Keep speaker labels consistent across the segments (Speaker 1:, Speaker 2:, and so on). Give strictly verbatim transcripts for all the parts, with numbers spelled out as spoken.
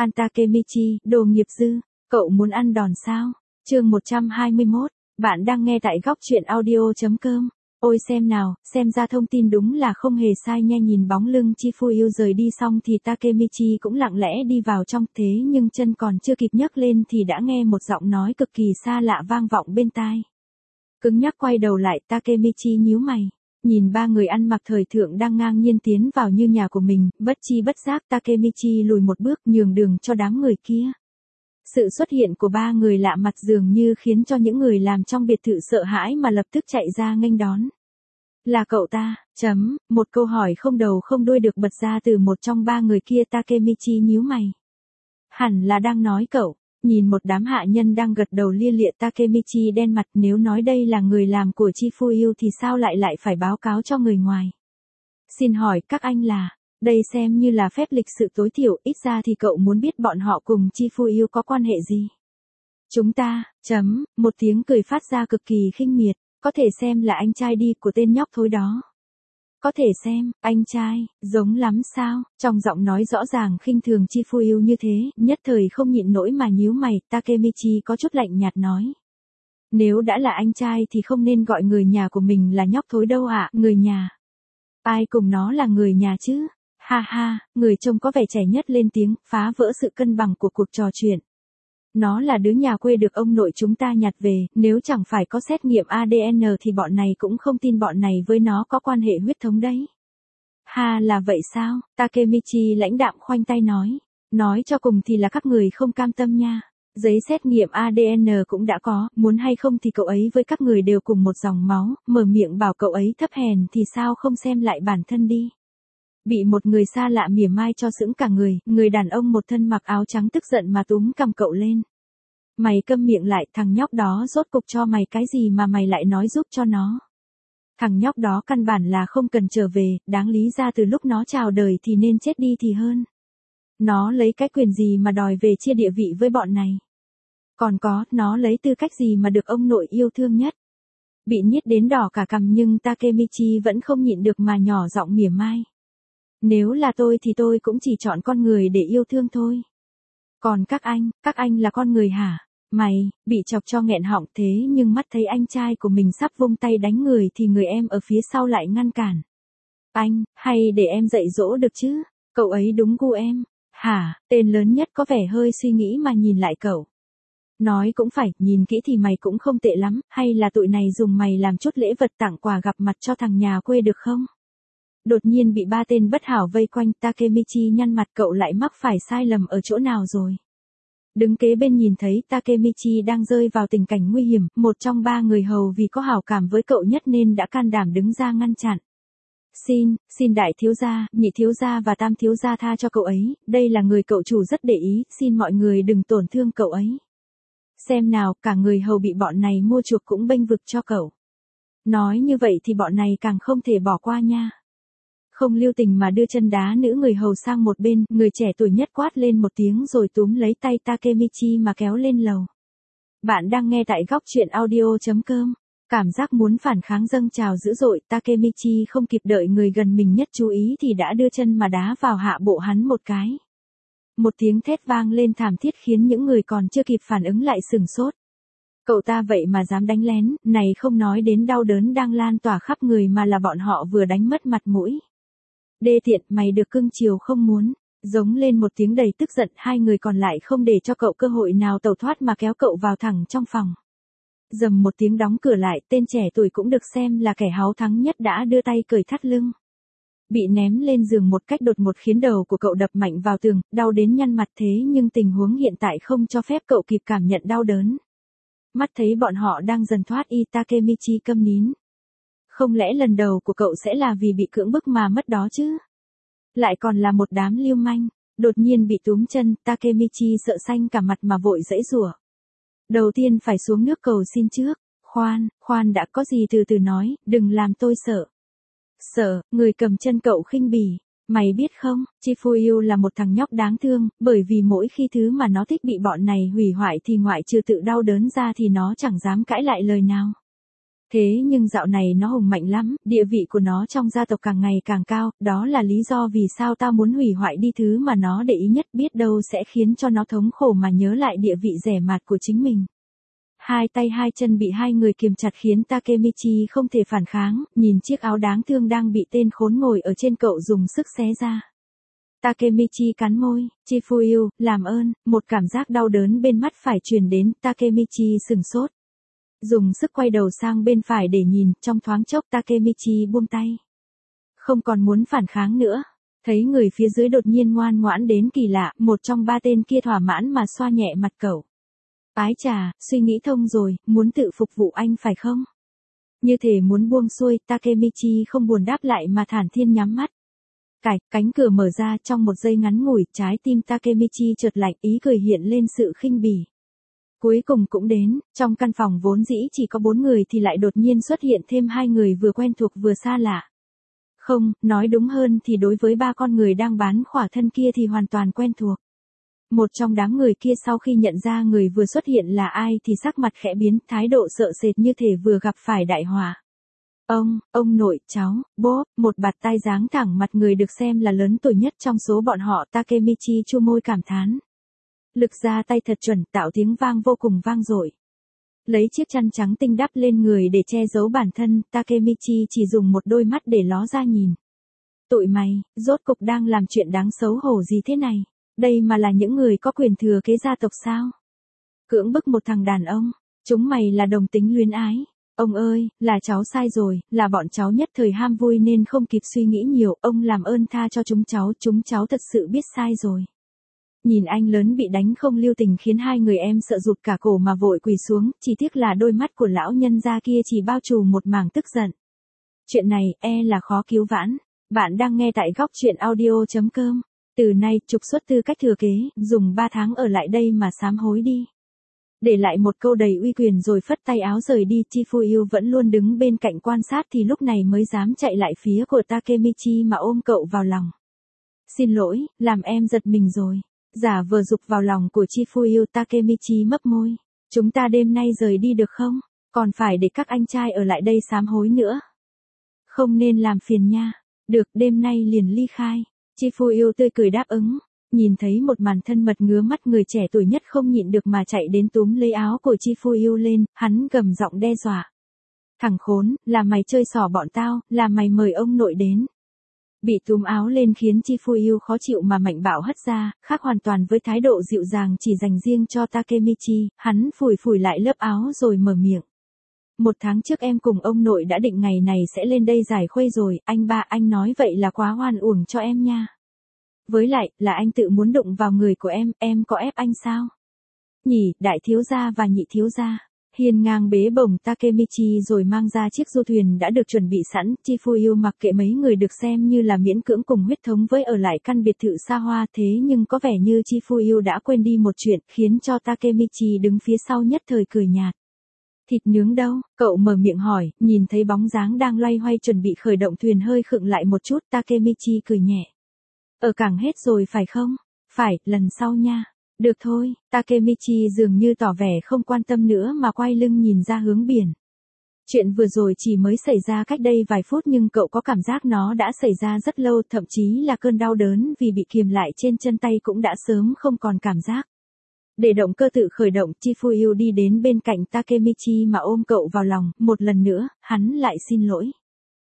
Speaker 1: An Takemichi, đồ nghiệp dư, cậu muốn ăn đòn sao? Chương một trăm hai mươi mốt, bạn đang nghe tại góc truyện audio.com. Ôi xem nào, xem ra thông tin đúng là không hề sai nha. Nhìn bóng lưng Chifuyu rời đi xong thì Takemichi cũng lặng lẽ đi vào trong, thế nhưng chân còn chưa kịp nhấc lên thì đã nghe một giọng nói cực kỳ xa lạ vang vọng bên tai. Cứng nhắc quay đầu lại, Takemichi nhíu mày. Nhìn ba người ăn mặc thời thượng đang ngang nhiên tiến vào như nhà của mình, bất chi bất giác Takemichi lùi một bước nhường đường cho đám người kia. Sự xuất hiện của ba người lạ mặt dường như khiến cho những người làm trong biệt thự sợ hãi mà lập tức chạy ra nghênh đón. Là cậu ta, chấm, một câu hỏi không đầu không đuôi được bật ra từ một trong ba người kia. Takemichi nhíu mày. Hẳn là đang nói cậu. Nhìn một đám hạ nhân đang gật đầu lia lịa, Takemichi đen mặt, nếu nói đây là người làm của Chifuyu thì sao lại lại phải báo cáo cho người ngoài. Xin hỏi các anh là, đây xem như là phép lịch sự tối thiểu, ít ra thì cậu muốn biết bọn họ cùng Chifuyu có quan hệ gì. Chúng ta, chấm, một tiếng cười phát ra cực kỳ khinh miệt, có thể xem là anh trai đi của tên nhóc thối đó. Có thể xem, anh trai, giống lắm sao? Trong giọng nói rõ ràng khinh thường Chifuyu như thế, nhất thời không nhịn nổi mà nhíu mày. Takemichi có chút lạnh nhạt nói. Nếu đã là anh trai thì không nên gọi người nhà của mình là nhóc thối đâu ạ. À, người nhà. Ai cùng nó là người nhà chứ? Ha ha, người trông có vẻ trẻ nhất lên tiếng, phá vỡ sự cân bằng của cuộc trò chuyện. Nó là đứa nhà quê được ông nội chúng ta nhặt về, nếu chẳng phải có xét nghiệm a đê en thì bọn này cũng không tin bọn này với nó có quan hệ huyết thống đấy. Ha, là vậy sao? Takemichi lãnh đạm khoanh tay nói. Nói cho cùng thì là các người không cam tâm nha. Giấy xét nghiệm a đê en cũng đã có, muốn hay không thì cậu ấy với các người đều cùng một dòng máu, mở miệng bảo cậu ấy thấp hèn thì sao không xem lại bản thân đi. Bị một người xa lạ mỉa mai cho sững cả người, người đàn ông một thân mặc áo trắng tức giận mà túm cằm cậu lên. Mày câm miệng lại, thằng nhóc đó rốt cục cho mày cái gì mà mày lại nói giúp cho nó. Thằng nhóc đó căn bản là không cần trở về, đáng lý ra từ lúc nó chào đời thì nên chết đi thì hơn. Nó lấy cái quyền gì mà đòi về chia địa vị với bọn này. Còn có, nó lấy tư cách gì mà được ông nội yêu thương nhất. Bị nhiết đến đỏ cả cằm nhưng Takemichi vẫn không nhịn được mà nhỏ giọng mỉa mai. Nếu là tôi thì tôi cũng chỉ chọn con người để yêu thương thôi. Còn các anh, các anh là con người hả? Mày, bị chọc cho nghẹn họng thế nhưng mắt thấy anh trai của mình sắp vung tay đánh người thì người em ở phía sau lại ngăn cản. Anh, hay để em dạy dỗ được chứ? Cậu ấy đúng gu em. Hả, tên lớn nhất có vẻ hơi suy nghĩ mà nhìn lại cậu. Nói cũng phải, nhìn kỹ thì mày cũng không tệ lắm, hay là tụi này dùng mày làm chút lễ vật tặng quà gặp mặt cho thằng nhà quê được không? Đột nhiên bị ba tên bất hảo vây quanh, Takemichi nhăn mặt, cậu lại mắc phải sai lầm ở chỗ nào rồi. Đứng kế bên nhìn thấy Takemichi đang rơi vào tình cảnh nguy hiểm, một trong ba người hầu vì có hảo cảm với cậu nhất nên đã can đảm đứng ra ngăn chặn. Xin, xin đại thiếu gia, nhị thiếu gia và tam thiếu gia tha cho cậu ấy, đây là người cậu chủ rất để ý, xin mọi người đừng tổn thương cậu ấy. Xem nào, cả người hầu bị bọn này mua chuộc cũng bênh vực cho cậu. Nói như vậy thì bọn này càng không thể bỏ qua nha. Không lưu tình mà đưa chân đá nữ người hầu sang một bên, người trẻ tuổi nhất quát lên một tiếng rồi túm lấy tay Takemichi mà kéo lên lầu. Bạn đang nghe tại góc truyện audio.com. Cảm giác muốn phản kháng dâng trào dữ dội, Takemichi không kịp đợi người gần mình nhất chú ý thì đã đưa chân mà đá vào hạ bộ hắn một cái. Một tiếng thét vang lên thảm thiết khiến những người còn chưa kịp phản ứng lại sửng sốt. Cậu ta vậy mà dám đánh lén, này không nói đến đau đớn đang lan tỏa khắp người mà là bọn họ vừa đánh mất mặt mũi. Đê tiện, mày được cưng chiều không muốn. Giống lên một tiếng đầy tức giận, hai người còn lại không để cho cậu cơ hội nào tẩu thoát mà kéo cậu vào thẳng trong phòng. Dầm một tiếng đóng cửa lại, tên trẻ tuổi cũng được xem là kẻ háo thắng nhất đã đưa tay cởi thắt lưng. Bị ném lên giường một cách đột ngột khiến đầu của cậu đập mạnh vào tường, đau đến nhăn mặt, thế nhưng tình huống hiện tại không cho phép cậu kịp cảm nhận đau đớn. Mắt thấy bọn họ đang dần thoát y, Takemichi câm nín. Không lẽ lần đầu của cậu sẽ là vì bị cưỡng bức mà mất đó chứ? Lại còn là một đám lưu manh, đột nhiên bị túm chân, Takemichi sợ xanh cả mặt mà vội giãy giụa. Đầu tiên phải xuống nước cầu xin trước, khoan, khoan đã, có gì từ từ nói, đừng làm tôi sợ. Sợ, người cầm chân cậu khinh bỉ, mày biết không, Chifuyu là một thằng nhóc đáng thương, bởi vì mỗi khi thứ mà nó thích bị bọn này hủy hoại thì ngoại trừ tự đau đớn ra thì nó chẳng dám cãi lại lời nào. Thế nhưng dạo này nó hùng mạnh lắm, địa vị của nó trong gia tộc càng ngày càng cao, đó là lý do vì sao tao muốn hủy hoại đi thứ mà nó để ý nhất, biết đâu sẽ khiến cho nó thống khổ mà nhớ lại địa vị rẻ mạt của chính mình. Hai tay hai chân bị hai người kiềm chặt khiến Takemichi không thể phản kháng, nhìn chiếc áo đáng thương đang bị tên khốn ngồi ở trên cậu dùng sức xé ra. Takemichi cắn môi, Chifuyu, làm ơn, một cảm giác đau đớn bên mắt phải truyền đến, Takemichi sừng sốt. Dùng sức quay đầu sang bên phải để nhìn, trong thoáng chốc Takemichi buông tay. Không còn muốn phản kháng nữa. Thấy người phía dưới đột nhiên ngoan ngoãn đến kỳ lạ, một trong ba tên kia thỏa mãn mà xoa nhẹ mặt cậu. Ái chà, suy nghĩ thông rồi, muốn tự phục vụ anh phải không? Như thể muốn buông xuôi, Takemichi không buồn đáp lại mà thản thiên nhắm mắt. Cạch, cánh cửa mở ra trong một giây ngắn ngủi, trái tim Takemichi chợt lạnh, ý cười hiện lên sự khinh bỉ. Cuối cùng cũng đến, trong căn phòng vốn dĩ chỉ có bốn người thì lại đột nhiên xuất hiện thêm hai người vừa quen thuộc vừa xa lạ. Không, nói đúng hơn thì đối với ba con người đang bán khỏa thân kia thì hoàn toàn quen thuộc. Một trong đám người kia sau khi nhận ra người vừa xuất hiện là ai thì sắc mặt khẽ biến, thái độ sợ sệt như thể vừa gặp phải đại họa. Ông, ông nội, cháu, bố, một bạt tai dáng thẳng mặt người được xem là lớn tuổi nhất trong số bọn họ, Takemichi chu môi cảm thán. Lực ra tay thật chuẩn, tạo tiếng vang vô cùng vang dội. Lấy chiếc chăn trắng tinh đắp lên người để che giấu bản thân, Takemichi chỉ dùng một đôi mắt để ló ra nhìn. Tụi mày, rốt cục đang làm chuyện đáng xấu hổ gì thế này? Đây mà là những người có quyền thừa kế gia tộc sao? Cưỡng bức một thằng đàn ông, chúng mày là đồng tính luyến ái. Ông ơi, là cháu sai rồi, là bọn cháu nhất thời ham vui nên không kịp suy nghĩ nhiều, ông làm ơn tha cho chúng cháu, chúng cháu thật sự biết sai rồi. Nhìn anh lớn bị đánh không lưu tình khiến hai người em sợ rụt cả cổ mà vội quỳ xuống, chỉ tiếc là đôi mắt của lão nhân gia kia chỉ bao trùm một mảng tức giận. Chuyện này, e là khó cứu vãn. Bạn đang nghe tại góc truyện audio chấm com. Từ nay, trục xuất tư cách thừa kế, dùng ba tháng ở lại đây mà sám hối đi. Để lại một câu đầy uy quyền rồi phất tay áo rời đi, Chifuyu vẫn luôn đứng bên cạnh quan sát thì lúc này mới dám chạy lại phía của Takemichi mà ôm cậu vào lòng. Xin lỗi, làm em giật mình rồi. Giả vờ dục vào lòng của Chifuyu, Takemichi mấp môi. Chúng ta đêm nay rời đi được không? Còn phải để các anh trai ở lại đây sám hối nữa. Không nên làm phiền nha. Được, đêm nay liền ly khai. Chifuyu tươi cười đáp ứng. Nhìn thấy một màn thân mật ngứa mắt, người trẻ tuổi nhất không nhịn được mà chạy đến túm lấy áo của Chifuyu lên, hắn gầm giọng đe dọa. Thằng khốn, là mày chơi xỏ bọn tao, là mày mời ông nội đến. Bị túm áo lên khiến Chifuyu khó chịu mà mạnh bạo hất ra, khác hoàn toàn với thái độ dịu dàng chỉ dành riêng cho Takemichi, hắn phủi phủi lại lớp áo rồi mở miệng. Một tháng trước em cùng ông nội đã định ngày này sẽ lên đây giải khuây rồi, anh ba, anh nói vậy là quá hoan uổng cho em nha. Với lại, là anh tự muốn đụng vào người của em, em có ép anh sao? Nhỉ, đại thiếu gia và nhị thiếu gia. Hiên ngang bế bổng Takemichi rồi mang ra chiếc du thuyền đã được chuẩn bị sẵn, Chifuyu mặc kệ mấy người được xem như là miễn cưỡng cùng huyết thống với ở lại căn biệt thự xa hoa, thế nhưng có vẻ như Chifuyu đã quên đi một chuyện, khiến cho Takemichi đứng phía sau nhất thời cười nhạt. Thịt nướng đâu? Cậu mở miệng hỏi, nhìn thấy bóng dáng đang loay hoay chuẩn bị khởi động thuyền hơi khựng lại một chút, Takemichi cười nhẹ. Ở cảng hết rồi phải không? Phải, lần sau nha. Được thôi, Takemichi dường như tỏ vẻ không quan tâm nữa mà quay lưng nhìn ra hướng biển. Chuyện vừa rồi chỉ mới xảy ra cách đây vài phút nhưng cậu có cảm giác nó đã xảy ra rất lâu, thậm chí là cơn đau đớn vì bị kiềm lại trên chân tay cũng đã sớm không còn cảm giác. Để động cơ tự khởi động, Chifuyu đi đến bên cạnh Takemichi mà ôm cậu vào lòng, một lần nữa, hắn lại xin lỗi.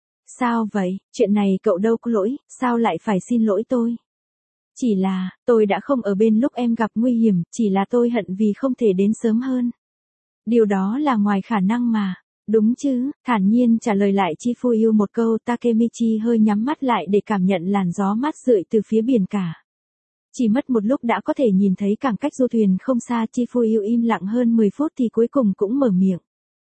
Speaker 1: Sao vậy, chuyện này cậu đâu có lỗi, sao lại phải xin lỗi tôi? Chỉ là, tôi đã không ở bên lúc em gặp nguy hiểm, chỉ là tôi hận vì không thể đến sớm hơn. Điều đó là ngoài khả năng mà. Đúng chứ, thản nhiên trả lời lại Chifuyu một câu, Takemichi hơi nhắm mắt lại để cảm nhận làn gió mát rượi từ phía biển cả. Chỉ mất một lúc đã có thể nhìn thấy cảng cách du thuyền không xa, Chifuyu im lặng hơn mười phút thì cuối cùng cũng mở miệng.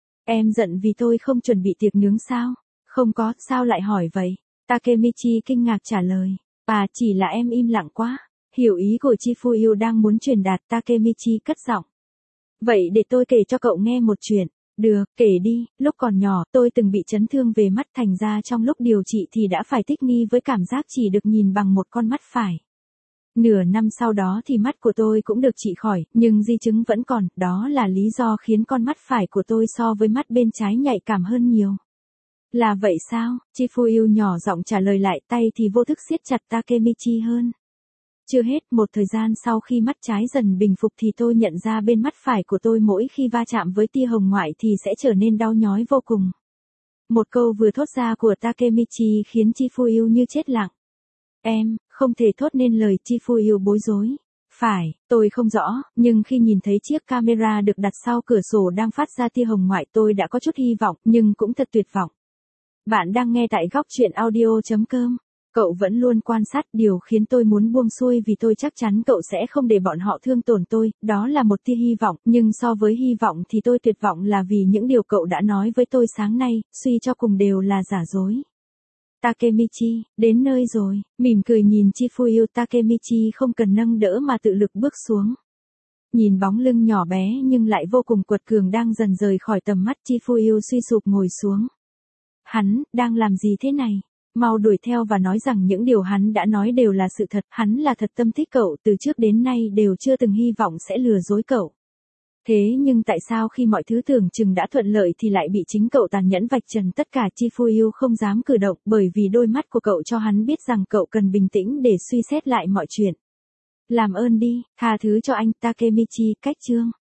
Speaker 1: Em giận vì tôi không chuẩn bị tiệc nướng sao? Không có, sao lại hỏi vậy? Takemichi kinh ngạc trả lời. À, chỉ là em im lặng quá. Hiểu ý của Chifuyu đang muốn truyền đạt, Takemichi cất giọng. Vậy để tôi kể cho cậu nghe một chuyện. Được, kể đi, lúc còn nhỏ, tôi từng bị chấn thương về mắt, thành ra trong lúc điều trị thì đã phải thích nghi với cảm giác chỉ được nhìn bằng một con mắt phải. Nửa năm sau đó thì mắt của tôi cũng được trị khỏi, nhưng di chứng vẫn còn, đó là lý do khiến con mắt phải của tôi so với mắt bên trái nhạy cảm hơn nhiều. Là vậy sao? Chifuyu nhỏ giọng trả lời lại, tay thì vô thức siết chặt Takemichi hơn. Chưa hết, một thời gian sau khi mắt trái dần bình phục thì tôi nhận ra bên mắt phải của tôi mỗi khi va chạm với tia hồng ngoại thì sẽ trở nên đau nhói vô cùng. Một câu vừa thốt ra của Takemichi khiến Chifuyu như chết lặng. Em, không thể thốt nên lời, Chifuyu bối rối. Phải, tôi không rõ, nhưng khi nhìn thấy chiếc camera được đặt sau cửa sổ đang phát ra tia hồng ngoại tôi đã có chút hy vọng, nhưng cũng thật tuyệt vọng. Bạn đang nghe tại góc truyện audio chấm com. Cậu vẫn luôn quan sát, điều khiến tôi muốn buông xuôi vì tôi chắc chắn cậu sẽ không để bọn họ thương tổn tôi, đó là một tia hy vọng, nhưng so với hy vọng thì tôi tuyệt vọng là vì những điều cậu đã nói với tôi sáng nay, suy cho cùng đều là giả dối. Takemichi, đến nơi rồi, mỉm cười nhìn Chifuyu, Takemichi không cần nâng đỡ mà tự lực bước xuống. Nhìn bóng lưng nhỏ bé nhưng lại vô cùng quật cường đang dần rời khỏi tầm mắt, Chifuyu suy sụp ngồi xuống. Hắn, đang làm gì thế này? Mau đuổi theo và nói rằng những điều hắn đã nói đều là sự thật, hắn là thật tâm thích cậu, từ trước đến nay đều chưa từng hy vọng sẽ lừa dối cậu. Thế nhưng tại sao khi mọi thứ tưởng chừng đã thuận lợi thì lại bị chính cậu tàn nhẫn vạch trần tất cả? Chifuyu không dám cử động bởi vì đôi mắt của cậu cho hắn biết rằng cậu cần bình tĩnh để suy xét lại mọi chuyện. Làm ơn đi, tha thứ cho anh, Takemichi, cách chương.